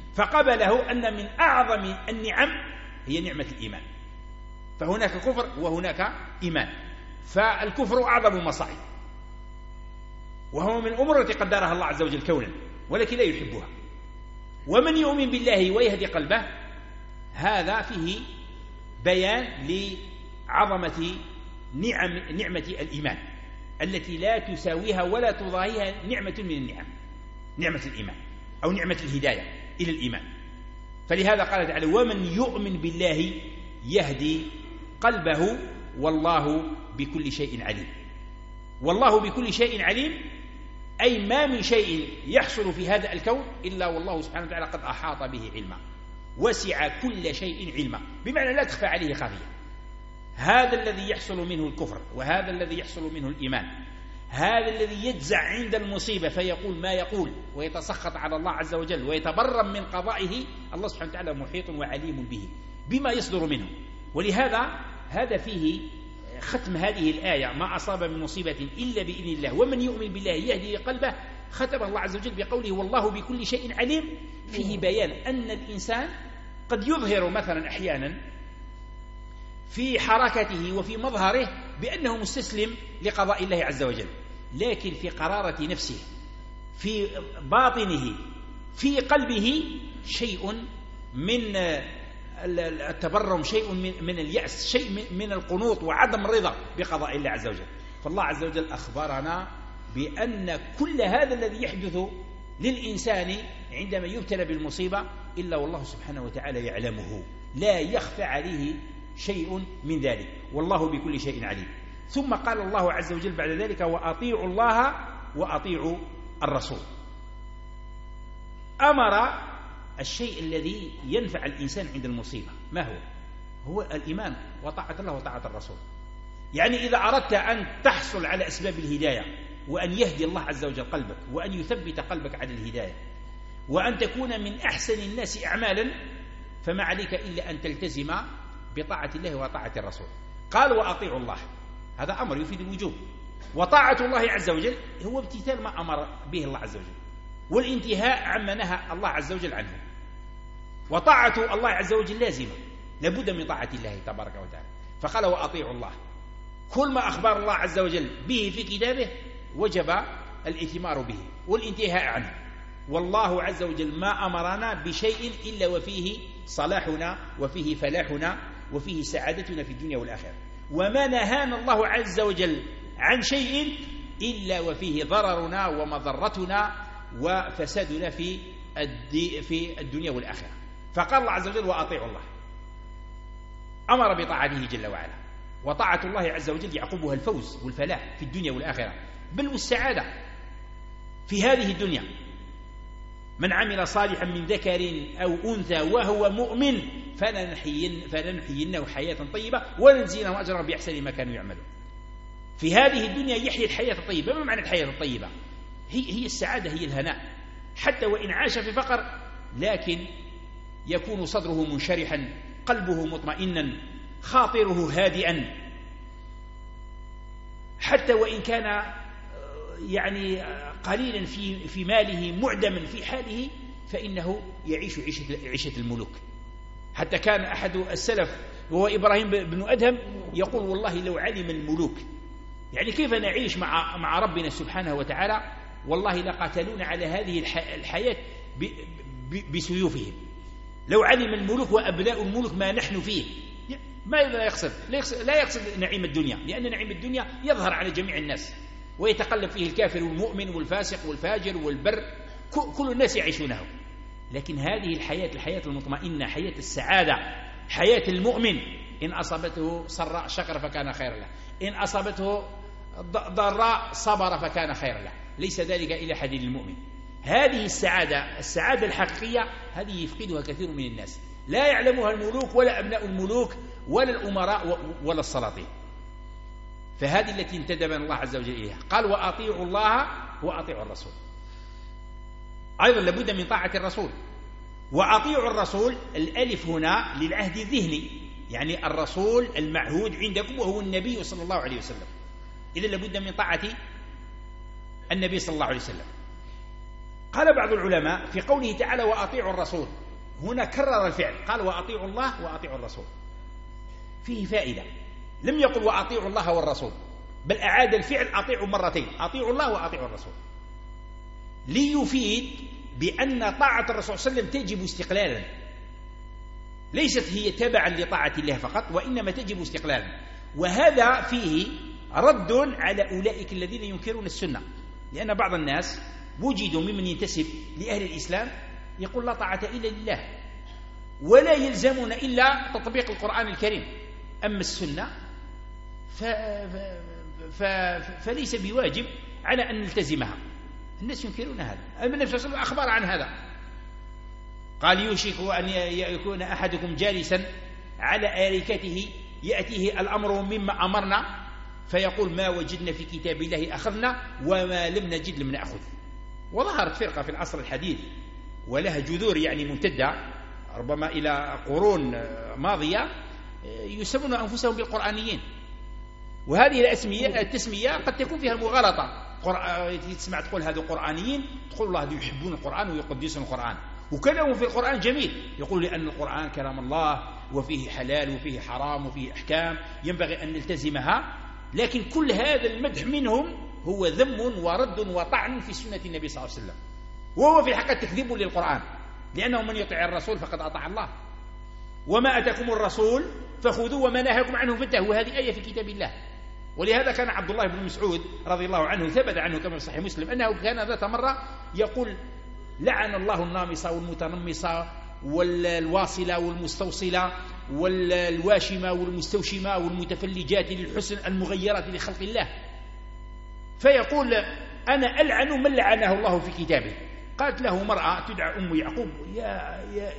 S1: فقبله أن من أعظم النعم هي نعمة الإيمان، فهناك كفر وهناك إيمان، فالكفر أعظم المصائب، وهو من الأمور التي قدرها الله عز وجل كونا ولكن لا يحبها. ومن يؤمن بالله ويهدي قلبه هذا فيه بيان لعظمة نعم نعمة الإيمان التي لا تساويها ولا تضاهيها نعمة من النعم، نعمة الإيمان أو نعمة الهداية إلى الإيمان. فلهذا قال تعالى: ومن يؤمن بالله يهدي قلبه والله بكل شيء عليم. والله بكل شيء عليم أي ما من شيء يحصل في هذا الكون إلا والله سبحانه وتعالى قد أحاط به علما، وسع كل شيء علما، بمعنى لا تخفى عليه خافية. هذا الذي يحصل منه الكفر، وهذا الذي يحصل منه الإيمان، هذا الذي يجزع عند المصيبة فيقول ما يقول ويتسخط على الله عز وجل ويتبرم من قضائه، الله سبحانه وتعالى محيط وعليم به بما يصدر منه. ولهذا هذا فيه ختم هذه الآية: ما أصاب من مصيبة إلا بإذن الله ومن يؤمن بالله يهدي قلبه. ختم الله عز وجل بقوله: والله بكل شيء عليم. فيه بيان أن الإنسان قد يظهر مثلا أحيانا في حركته وفي مظهره بأنه مستسلم لقضاء الله عز وجل، لكن في قرارة نفسه، في باطنه، في قلبه شيء من التبرم، شيء من اليأس، شيء من القنوط وعدم الرضا بقضاء الله عز وجل. فالله عز وجل أخبرنا بأن كل هذا الذي يحدث للإنسان عندما يبتلى بالمصيبة إلا والله سبحانه وتعالى يعلمه، لا يخفى عليه شيء من ذلك، والله بكل شيء عليم. ثم قال الله عز وجل بعد ذلك: وأطيعوا الله وأطيعوا الرسول. أمر الشيء الذي ينفع الإنسان عند المصيبة ما هو؟ هو الإيمان وطاعة الله وطاعة الرسول. يعني إذا أردت أن تحصل على أسباب الهداية وأن يهدي الله عز وجل قلبك وأن يثبت قلبك على الهداية وأن تكون من أحسن الناس أعمالا، فما عليك إلا أن تلتزم بطاعة الله وطاعة الرسول. قال: وأطيعوا الله، هذا أمر يفيد الوجوب، وطاعة الله عز وجل هو امتثال ما أمر به الله عز وجل والانتهاء عما نهى الله عز وجل عنه. وطاعة الله عز وجل لازمة، لابد من طاعة الله تبارك وتعالى. فقال: وأطيعوا الله، كل ما أخبر الله عز وجل به في كتابه وجب الإثمار به والانتهاء عنه. والله عز وجل ما أمرنا بشيء إلا وفيه صلاحنا وفيه فلاحنا وفيه سعادتنا في الدنيا والآخرة، وما نهانا الله عز وجل عن شيء إلا وفيه ضررنا ومضرتنا وفسادنا في في الدنيا والآخرة. فقال الله عز وجل: وأطيعوا الله، أمر بطاعته جل وعلا، وطاعة الله عز وجل يعقبها الفوز والفلاح في الدنيا والآخرة، بل والسعادة في هذه الدنيا. من عمل صالحا من ذكر أو أنثى وهو مؤمن فلنحين فلنحيينه حياة طيبة ولنجزينهم أجرهم بأحسن ما كانوا يعملون. في هذه الدنيا يحيي الحياة الطيبة. ما معنى الحياة الطيبة؟ هي هي السعادة، هي الهناء، حتى وإن عاش في فقر لكن يكون صدره منشرحا، قلبه مطمئنا، خاطره هادئا، حتى وإن كان يعني قليلا في في ماله، معدما في حاله، فإنه يعيش عيشة عيشة الملوك. حتى كان أحد السلف وهو إبراهيم بن أدهم يقول: والله لو علم الملوك يعني كيف نعيش مع مع ربنا سبحانه وتعالى، والله لقاتلون على هذه الحياة بسيوفهم. لو علم الملوك وأبناء الملوك ما نحن فيه. ماذا يقصد؟ لا يقصد نعيم الدنيا، لأن نعيم الدنيا يظهر على جميع الناس ويتقلب فيه الكافر والمؤمن والفاسق والفاجر والبر، كل الناس يعيشونه. لكن هذه الحياة، الحياة المطمئنة، حياة السعادة، حياة المؤمن، إن أصابته سراء شكر فكان خيرا له، إن أصابته ضراء صبر فكان خيرا له، ليس ذلك إلا حديث المؤمن. هذه السعادة، السعادة الحقيقية، هذه يفقدها كثير من الناس، لا يعلمها الملوك ولا أبناء الملوك ولا الأمراء ولا السلاطين. فهذه التي انتدبنا الله عز وجل إليها. قال: وأطيعوا الله وأطيعوا الرسول. أيضا لابد من طاعة الرسول. وأطيعوا الرسول، الألف هنا للعهد الذهني، يعني الرسول المعهود عندكم وهو النبي صلى الله عليه وسلم. إذا لابد من طاعة النبي صلى الله عليه وسلم. قال بعض العلماء في قوله تعالى وأطيعوا الرسول، هنا كرر الفعل، قال وأطيعوا الله وأطيعوا الرسول، فيه فائدة. لم يقل وأطيعوا الله والرسول، بل أعاد الفعل أطيعوا مرتين، أطيعوا الله وأطيعوا الرسول، ليفيد بأن طاعة الرسول صلى الله عليه وسلم تجب استقلالا، ليست هي تبعا لطاعة الله فقط، وإنما تجب استقلالا. وهذا فيه رد على أولئك الذين ينكرون السنة، لأن بعض الناس وجدوا ممن ينتسب لأهل الإسلام يقول لا طاعة إلا لله، ولا يلزمون إلا تطبيق القرآن الكريم، أما السنة ف... ف... فليس بواجب على أن نلتزمها. الناس ينكرون هذا. النبي صلى الله عليه وسلم أخبر عن هذا، قال يوشك أن يكون أحدكم جالسا على آريكته يأتيه الأمر مما أمرنا فيقول ما وجدنا في كتاب الله أخذنا وما لم نجد لم نأخذ. وظهرت فرقة في العصر الحديث ولها جذور يعني ممتدة ربما إلى قرون ماضية، يسمون أنفسهم بالقرآنيين، وهذه الأسمية التسمية قد تكون فيها مغالطة. تسمع تقول هذا قرآنيين، تقول الله يحبون القرآن ويقدسون القرآن، وكلامهم في القرآن جميل، يقول لأن القرآن كلام الله وفيه حلال وفيه حرام وفيه أحكام ينبغي أن نلتزمها، لكن كل هذا المدح منهم هو ذم ورد وطعن في سنة النبي صلى الله عليه وسلم، وهو في الحقيقة تكذيب للقرآن، لأنه من يطيع الرسول فقد أطاع الله. وما أتاكم الرسول فخذوه وما نهاكم عنه فانتهوا، وهذه آية في كتاب الله. ولهذا كان عبد الله بن مسعود رضي الله عنه ثبت عنه كما في صحيح مسلم أنه كان ذات مرة يقول لعن الله النامصة والمتنمصة والواصلة والمستوصلة والواشمة والمستوشمة والمتفلجات للحسن المغيرات لخلق الله، فيقول أنا ألعن من لعنه الله في كتابه. قالت له مرأة تدعى أم يعقوب يا, يا,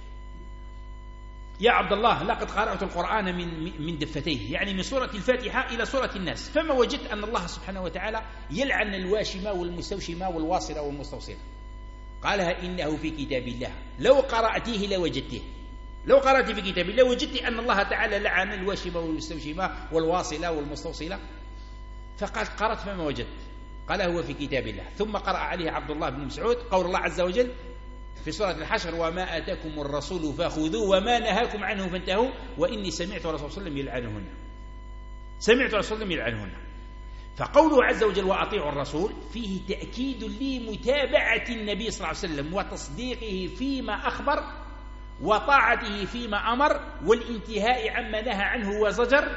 S1: يا عبد الله لقد قرأت القرآن من, من دفتيه، يعني من سورة الفاتحة إلى سورة الناس، فما وجدت أن الله سبحانه وتعالى يلعن الواشمة والمستوشمة والواصلة والمستوصلة. قالها إنه في كتاب الله لو قرأتيه لوجدته، لو قرأت في كتاب الله وجدت أن الله تعالى لعن الواشمة والمستوشمة والواصلة والمستوصلة. فقالت قرأت فما وجدت، قال هو في كتاب الله. ثم قرأ عليه عبد الله بن مسعود قول الله عز وجل في سورة الحشر وما آتاكم الرسول فخذوه وما نهاكم عنه فانتهوا وإني سمعت الرسول صلى الله عليه وسلم يلعنهن، سمعت الرسول صلى الله عليه وسلم يلعنهن. فقوله عز وجل وأطيعوا الرسول فيه تأكيد لمتابعة النبي صلى الله عليه وسلم وتصديقه فيما أخبر وطاعته فيما أمر والانتهاء عما نهى عنه وزجر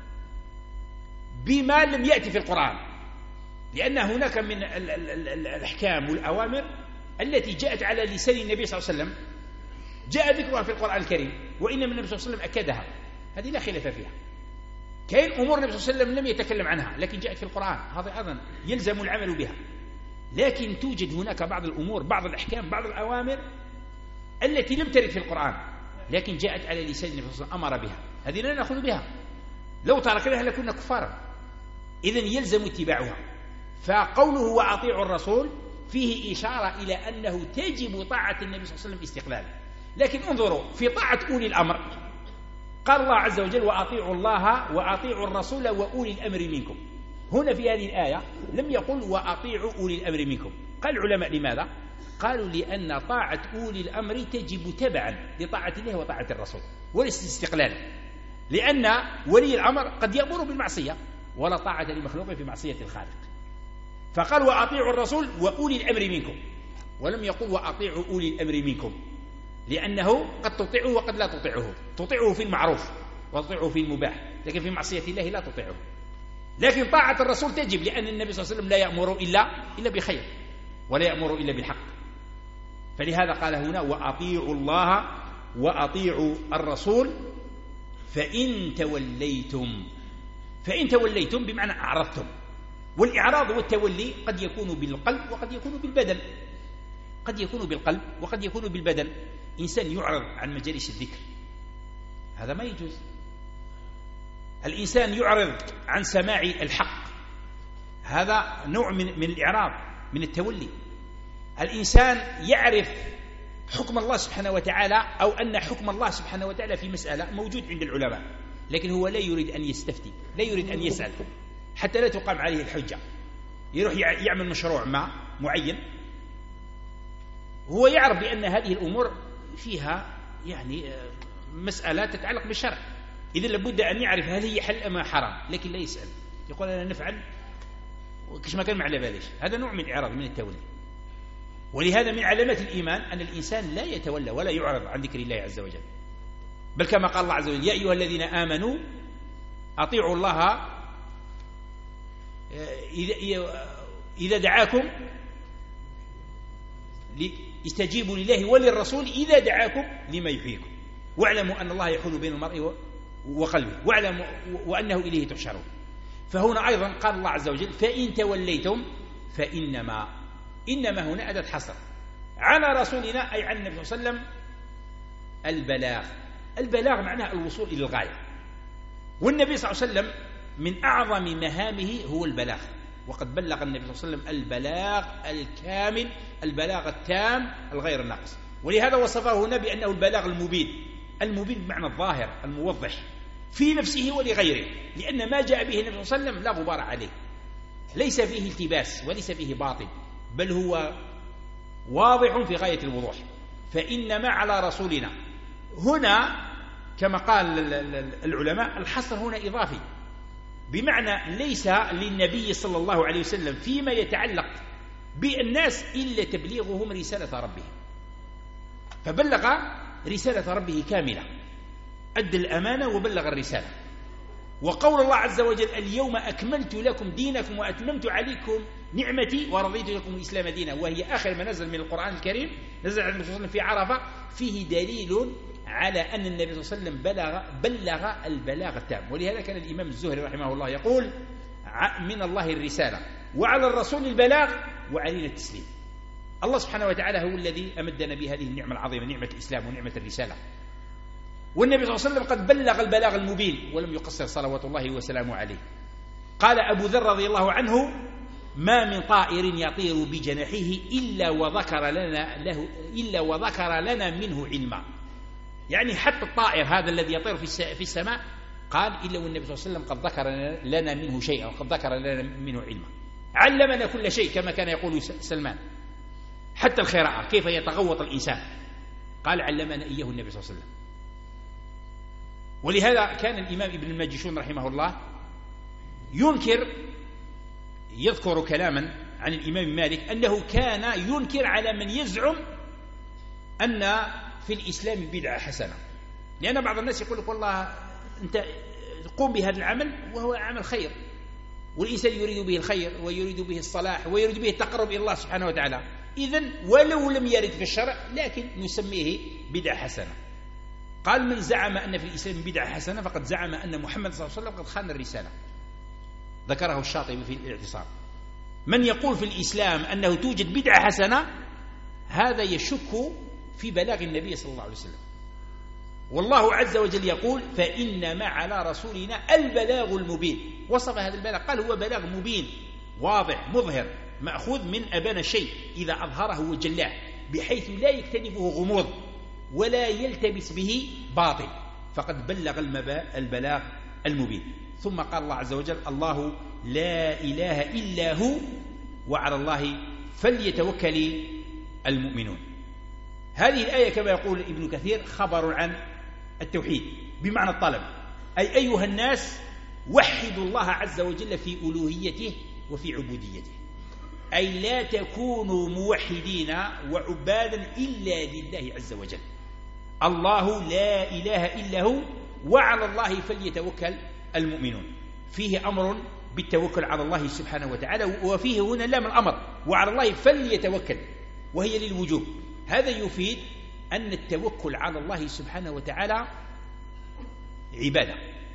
S1: بما لم يأتي في القرآن، لأن هناك من الأحكام والأوامر التي جاءت على لسان النبي صلى الله عليه وسلم جاء ذكرها في القرآن الكريم، وإنما النبي صلى الله عليه وسلم أكدها، هذه لا خلاف فيها. كاين أمور النبي صلى الله عليه وسلم لم يتكلم عنها لكن جاءت في القرآن، هذا أيضا يلزم العمل بها. لكن توجد هناك بعض الأمور بعض الأحكام بعض الأوامر التي لم ترد في القرآن لكن جاءت على لسان النبي صلى الله عليه وسلم أمر بها، هذه لا نأخذ بها، لو تركناها لكنا كفارا، إذن يلزم اتباعها. فقوله وأطيعوا الرسول فيه إشارة إلى أنه تجب طاعة النبي صلى الله عليه وسلم استقلالا. لكن انظروا في طاعة أولي الأمر قال الله عز وجل وأطيعوا الله وأطيعوا الرسول وأولي الأمر منكم. هنا في هذه الآية لم يقل وأطيعوا أولي الأمر منكم. قال العلماء لماذا؟ قالوا لأن طاعة أولي الأمر تجب تبعا لطاعة الله وطاعة الرسول وليس استقلالا، لأن ولي الأمر قد يأمر بالمعصية ولا طاعة لمخلوق في معصية الخالق. فقال وأطيعوا الرسول وأولي الأمر منكم، ولم يقل وأطيعوا أولي الأمر منكم، لأنه قد تطيعه وقد لا تطيعه، تطيعه في المعروف وتطيعه في المباح، لكن في معصية الله لا تطيعه. لكن طاعة الرسول تجب، لأن النبي صلى الله عليه وسلم لا يأمر إلا إلا بخير ولا يأمر إلا بالحق. فلهذا قال هنا وأطيعوا الله وأطيعوا الرسول فإن توليتم. فإن توليتم بمعنى أعرضتم، والإعراض والتولي قد يكون بالقلب وقد يكون بالبدن، قد يكون بالقلب وقد يكون بالبدن. إنسان يعرض عن مجالس الذكر هذا ما يجوز. الإنسان يعرض عن سماع الحق هذا نوع من من الإعراض من التولي. الإنسان يعرف حكم الله سبحانه وتعالى أو أن حكم الله سبحانه وتعالى في مسألة موجود عند العلماء، لكن هو لا يريد أن يستفتي، لا يريد أن يسأل حتى لا تقام عليه الحجة. يروح يعمل مشروع ما معين هو يعرف بأن هذه الأمور فيها يعني مسألة تتعلق بالشرع، إذن لابد أن يعرف هل هي حل أم حرام، لكن لا يسأل، يقول أنا نفعل وكش ما كان معلى باليش. هذا نوع من الإعراض، من التولي. ولهذا من علامات الإيمان أن الإنسان لا يتولى ولا يعرض عن ذكر الله عز وجل، بل كما قال الله عز وجل: يا أيها الذين آمنوا أطيعوا الله إذا دعاكم، استجيبوا لله وللرسول إذا دعاكم لما يحييكم، واعلموا أن الله يحول بين المرء وقلبه، واعلموا وأنه إليه تحشرون. فهنا أيضا قال الله عز وجل: فإن توليتم فإنما، إنما هنا أداة حصر على رسولنا، أي عن النبي صلى الله عليه وسلم البلاغ. البلاغ معناه الوصول إلى الغاية، والنبي صلى الله عليه وسلم من أعظم مهامه هو البلاغ، وقد بلغ النبي صلى الله عليه وسلم البلاغ الكامل، البلاغ التام الغير الناقص. ولهذا وصفه هنا بأنه البلاغ المبين. المبين بمعنى الظاهر الموضح في نفسه ولغيره، لأن ما جاء به النبي صلى الله عليه وسلم لا غبار عليه، ليس فيه التباس وليس فيه باطل، بل هو واضح في غاية الوضوح. فإنما على رسولنا هنا كما قال العلماء الحصر هنا إضافي، بمعنى ليس للنبي صلى الله عليه وسلم فيما يتعلق بالناس إلا تبليغهم رسالة ربهم، فبلغ رسالة ربه كاملة، أدى الأمانة وبلغ الرسالة. وقول الله عز وجل: اليوم أكملت لكم دينكم وأتممت عليكم نعمتي ورضيت لكم الإسلام دينا، وهي آخر ما نزل من القرآن الكريم، نزل على النبي صلى الله عليه وسلم في عرفة، فيه دليل على أن النبي صلى الله عليه وسلم بلغ, بلغ البلاغ التام. ولهذا كان الإمام الزهري رحمه الله يقول: من الله الرسالة وعلى الرسول البلاغ وعلينا التسليم. الله سبحانه وتعالى هو الذي أمدنا بهذه النعمة العظيمة، نعمة الإسلام ونعمة الرسالة. والنبي صلى الله عليه وسلم قد بلغ البلاغ المبين ولم يقصر صلوات الله وسلامه عليه. قال أبو ذر رضي الله عنه: ما من طائر يطير بجناحه إلا وذكر لنا, له إلا وذكر لنا منه علما. يعني حتى الطائر هذا الذي يطير في السماء قال إلا والنبي صلى الله عليه وسلم قد ذكر لنا منه شيئا وقد ذكر لنا منه علما، علمنا كل شيء كما كان يقول سلمان، حتى الخراءة كيف يتغوط الإنسان قال علمنا إياه النبي صلى الله عليه وسلم. ولهذا كان الإمام ابن الماجشون رحمه الله ينكر، يذكر كلاما عن الإمام مالك أنه كان ينكر على من يزعم أن في الإسلام بدعة حسنة، لأن بعض الناس يقول لك والله أنت قوم بهذا العمل وهو عمل خير، والإنسان يريد به الخير ويريد به الصلاح ويريد به التقرب إلى الله سبحانه وتعالى، إذن ولو لم يرد في الشرع لكن نسميه بدعة حسنة. قال: من زعم أن في الإسلام بدعة حسنة فقد زعم أن محمد صلى الله عليه وسلم قد خان الرسالة. ذكره الشاطبي في الاعتصام. من يقول في الإسلام أنه توجد بدعة حسنة هذا يشك في بلاغ النبي صلى الله عليه وسلم. والله عز وجل يقول: فإنما على رسولنا البلاغ المبين. وصف هذا البلاغ قال هو بلاغ مبين واضح مظهر، مأخوذ من أبان الشيء إذا أظهره وجلاه، بحيث لا يكتنفه غموض ولا يلتبس به باطل، فقد بلغ البلاغ المبين. ثم قال الله عز وجل: الله لا إله إلا هو وعلى الله فليتوكل المؤمنون. هذه الآية كما يقول ابن كثير خبر عن التوحيد بمعنى الطلب، أي أيها الناس وحدوا الله عز وجل في ألوهيته وفي عبوديته، أي لا تكونوا موحدين وعبادا إلا لله عز وجل. الله لا إله إلا هو وعلى الله فليتوكل المؤمنون. فيه أمر بالتوكل على الله سبحانه وتعالى، وفيه هنا لام الأمر وعلى الله فليتوكل وهي للوجوب. هذا يفيد أن التوكل على الله سبحانه وتعالى عبادة.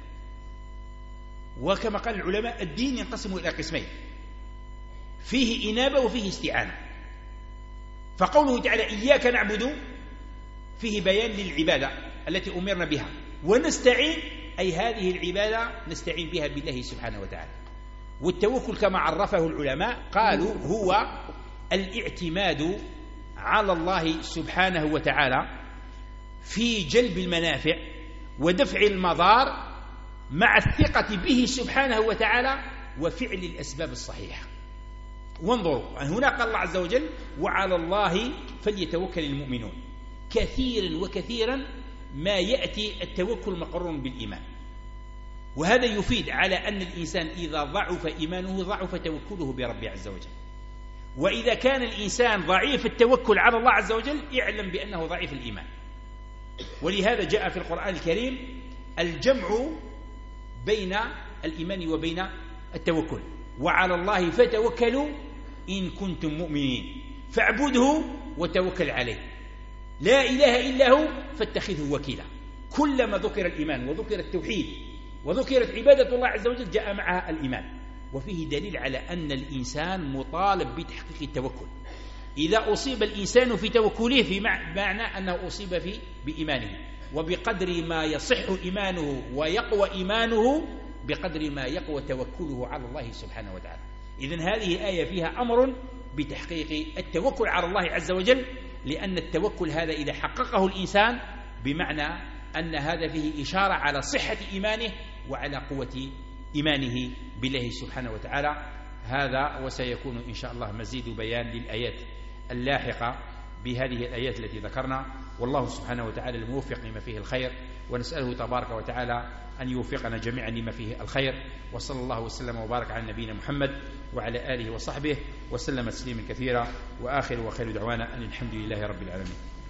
S1: وكما قال العلماء الدين ينقسم إلى قسمين، فيه إنابة وفيه استعانة. فقوله تعالى إياك نعبد فيه بيان للعبادة التي أمرنا بها، ونستعين أي هذه العبادة نستعين بها بالله سبحانه وتعالى. والتوكل كما عرفه العلماء قالوا هو الاعتماد على الله سبحانه وتعالى في جلب المنافع ودفع المضار مع الثقة به سبحانه وتعالى وفعل الأسباب الصحيحة. وانظروا هنا قال الله عز وجل وعلى الله فليتوكل المؤمنون. كثيرا وكثيرا ما يأتي التوكل مقرون بالإيمان، وهذا يفيد على أن الإنسان إذا ضعف إيمانه ضعف توكله برب عز وجل. وإذا كان الإنسان ضعيف التوكل على الله عز وجل اعلم بأنه ضعيف الإيمان. ولهذا جاء في القرآن الكريم الجمع بين الإيمان وبين التوكل. وعلى الله فتوكلوا إن كنتم مؤمنين فاعبده وتوكل عليه لا إله إلا هو فاتخذه وكيلا. كلما ذكر الإيمان وذكر التوحيد وذكرت عبادة الله عز وجل جاء معها الإيمان، وفيه دليل على أن الإنسان مطالب بتحقيق التوكل. إذا أصيب الإنسان في توكله في معنى أنه أصيب في بإيمانه، وبقدر ما يصح إيمانه ويقوى إيمانه بقدر ما يقوى توكله على الله سبحانه وتعالى. إذن هذه آية فيها أمر بتحقيق التوكل على الله عز وجل، لأن التوكل هذا إذا حققه الإنسان بمعنى أن هذا فيه إشارة على صحة إيمانه وعلى قوة إيمانه بالله سبحانه وتعالى. هذا وسيكون إن شاء الله مزيد بيان للآيات اللاحقة بهذه الآيات التي ذكرنا. والله سبحانه وتعالى الموفق لما فيه الخير، ونسأله تبارك وتعالى أن يوفقنا جميعا لما فيه الخير. وصلى الله وسلم وبارك على نبينا محمد وعلى آله وصحبه وسلم تسليما كثيرا، وآخر وخير دعوانا أن الحمد لله رب العالمين.